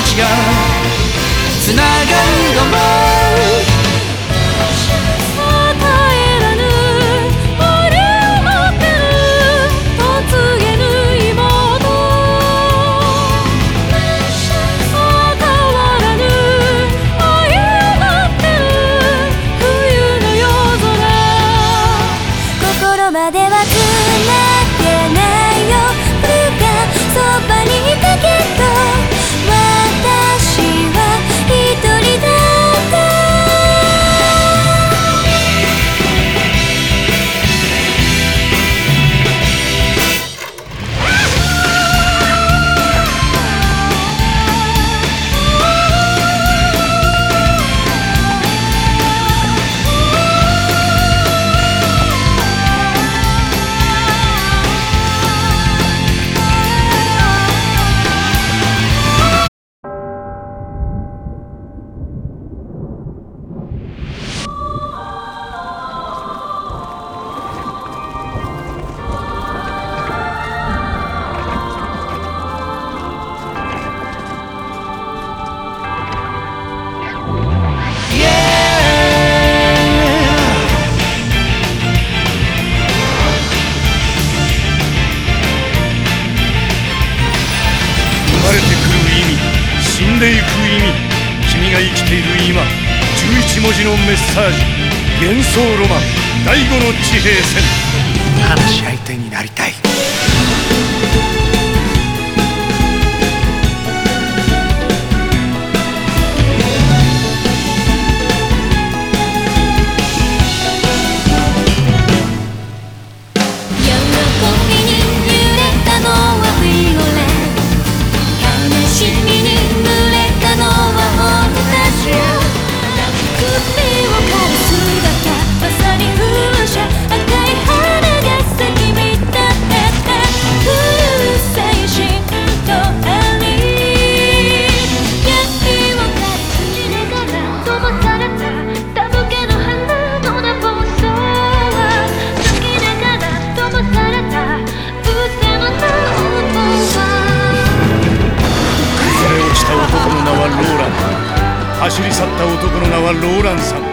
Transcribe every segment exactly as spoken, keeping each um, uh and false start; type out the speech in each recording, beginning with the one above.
ちがつながるのもまではつなげないよ僕がそばにいたけど私は一人だった死んでいく意味、君が生きている今、じゅういちもじのメッサージ、幻想ロマン、第五の地平線。話し相手になりたい。走り去った男の名はローランさん。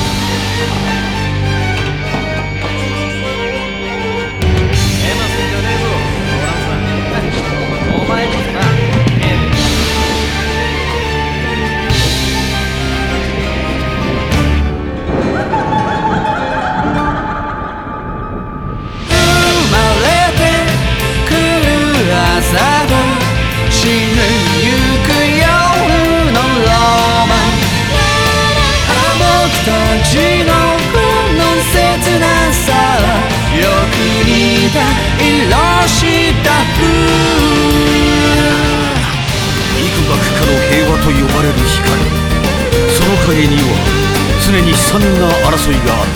幾ばくかの平和と呼ばれる光、その陰には常に悲惨な争いがあった。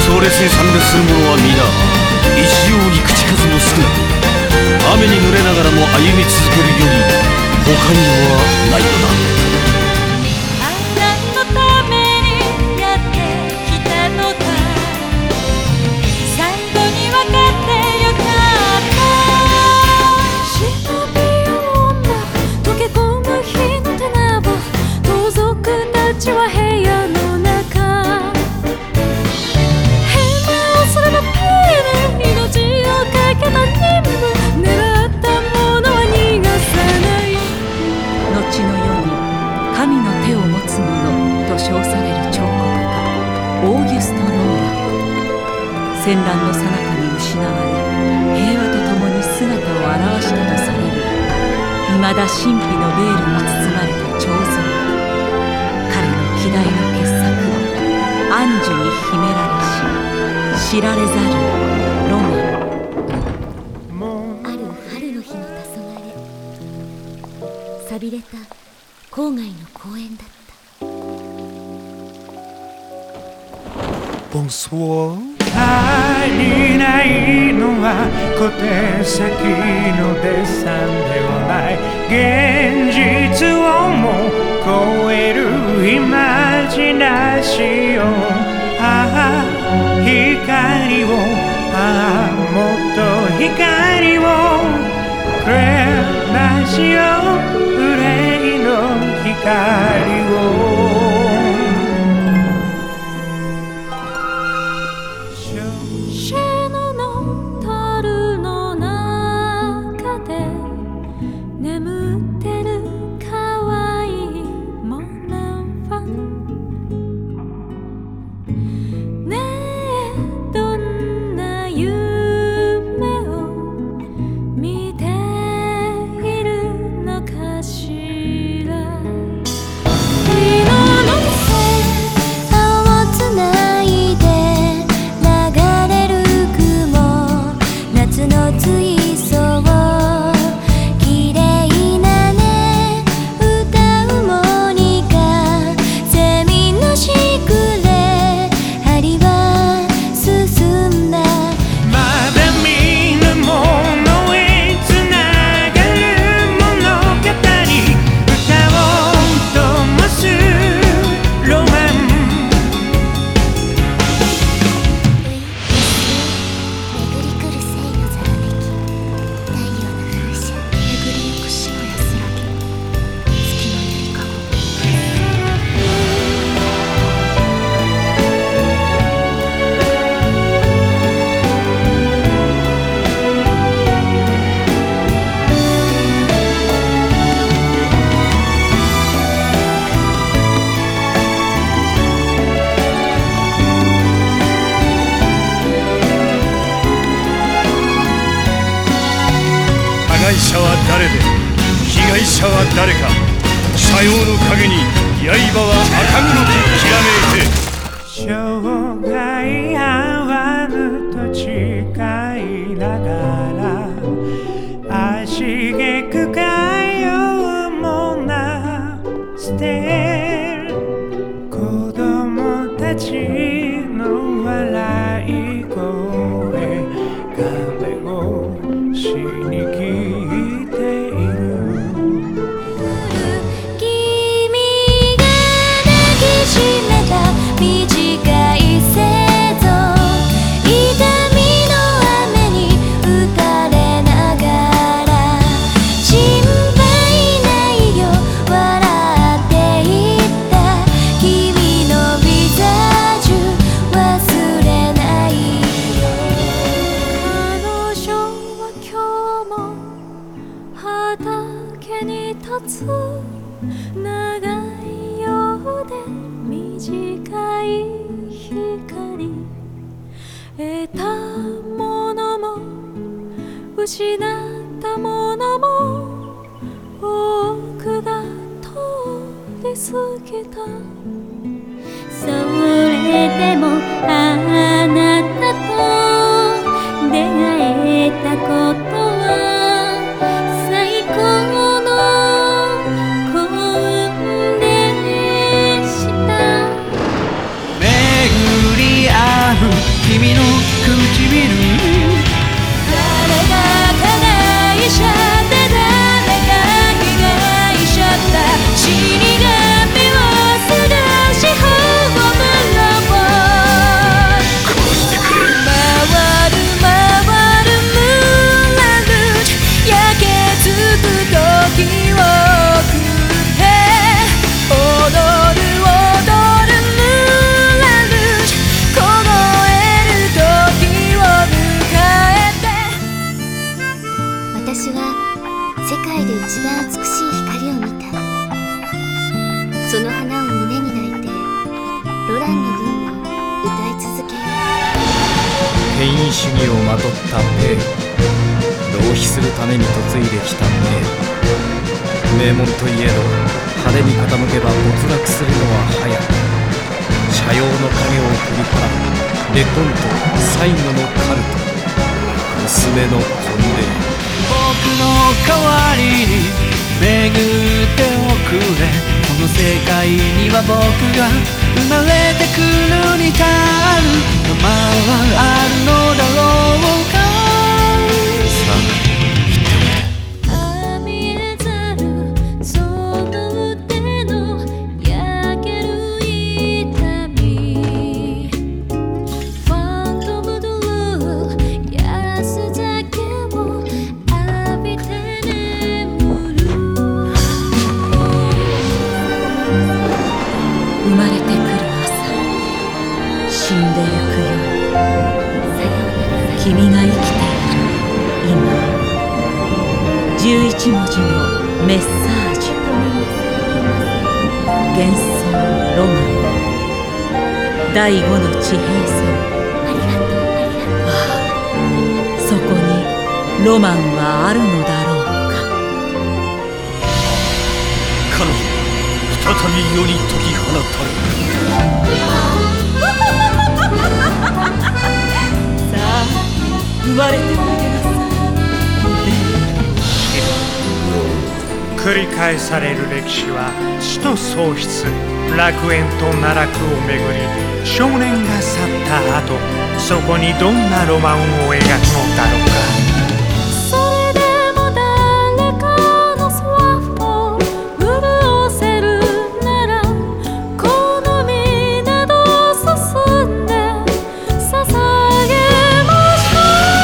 壮烈に参列する者は皆一様に口数も少なく、雨に濡れながらも歩み続けるより他にはないのだ。 神の手を持つ者と称される彫刻家オーギュスト・ローラ。戦乱の最中に失われ平和とともに姿を現したとされる未だ神秘のベールに包まれた彫像。彼の希代の傑作アンジュに秘められし知られざるロマン。 ある春の日の黄昏、寂れた郊外の公園だった。 ボンソワー。 足りないのは小手先のデッサンではない、現実をも超えるイマジナシオン。ああ光を、ああもっと光をくれなしよう憂いの光をシェノの樽の中で眠ってる可愛いモナファンねえどんな夢を見ているのかしら色の線をつないで流れる雲夏の追走綺麗なね歌うモニカセミのしぐれ針は進んだまだ見ぬものへつながる物語歌を灯すロマン巡り来る星のざらめき太陽の風車巡りゆく潮や空気月のゆりかご加害者は誰で被害者は誰か斜陽の影に刃は赤黒くきらめいて生涯合わぬと誓いながら足げく通うもな捨てる子供たちの笑い声壁越しに聞いている君が抱きしめた短い生存痛みの雨に打たれながら心配ないよ笑っていった君のビザージュ忘れないよ彼女は今日も畑に立つ長いようで短い光得たものも失ったものも多くが通り過ぎたそれでもあなたと出会えたことは最高の幸運でした巡り合う君の唇誰が加害者で誰が被害者だ死神を探し葬ろう殺してくれ回る回るムーランルージュ焼けつく時を食って踊る踊るムーランルージュ凍える時を迎えて私は世界で一番美しい光を見たその花を胸に抱いてロランの分を歌い続けよう権威主義をまとったペイ浪費するために嫁いできた名名門といえど派手に傾けば没落するのは早く斜陽の影を振り払うレコント最後のカルト娘の婚礼僕の代わりに巡っておくれこの世界には僕が生まれてくるに足る名前はあるのだろうかさあ見えざるその腕の焼ける痛みファントムドゥル安酒を浴びて眠じゅういちもじのメッサージュ。幻想ロマンだいごの地平線。ああ、そこにロマンはあるのだろうか。 彼女再び世に解き放たれる。 さあ、生まれておいでなさい。 繰り返される歴史は死と喪失、楽園と奈落をめぐり、少年が去った後、そこにどんなロマンを描くのだろうか。 それでも誰かのソワを潤せるなら、この港進んで捧げましょ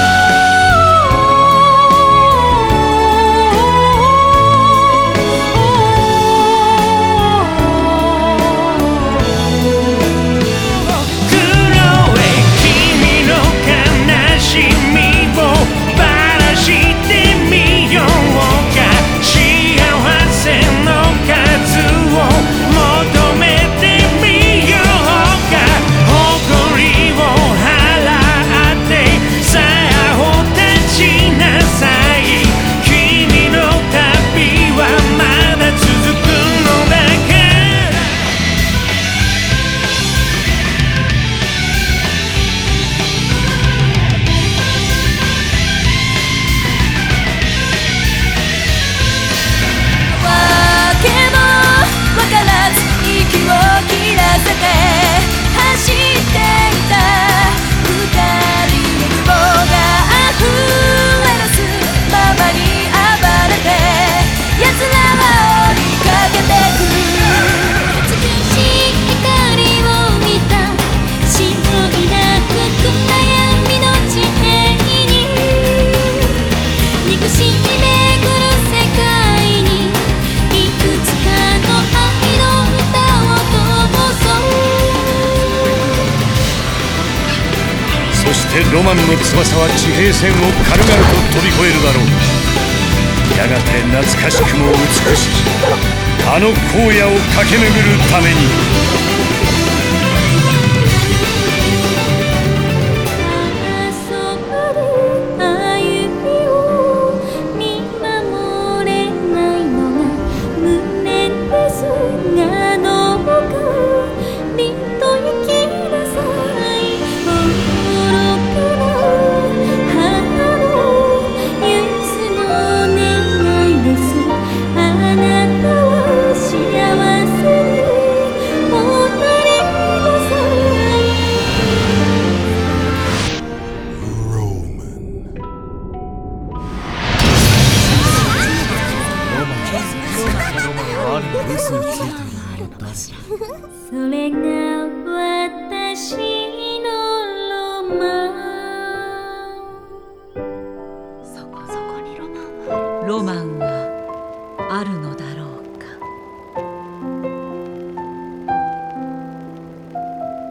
そしてロマンの翼は地平線を軽々と飛び越えるだろう。やがて懐かしくも美しきあの荒野を駆け巡るために。 それが私のロマン。そこそこにロマンはある。ロマンはあるのだ。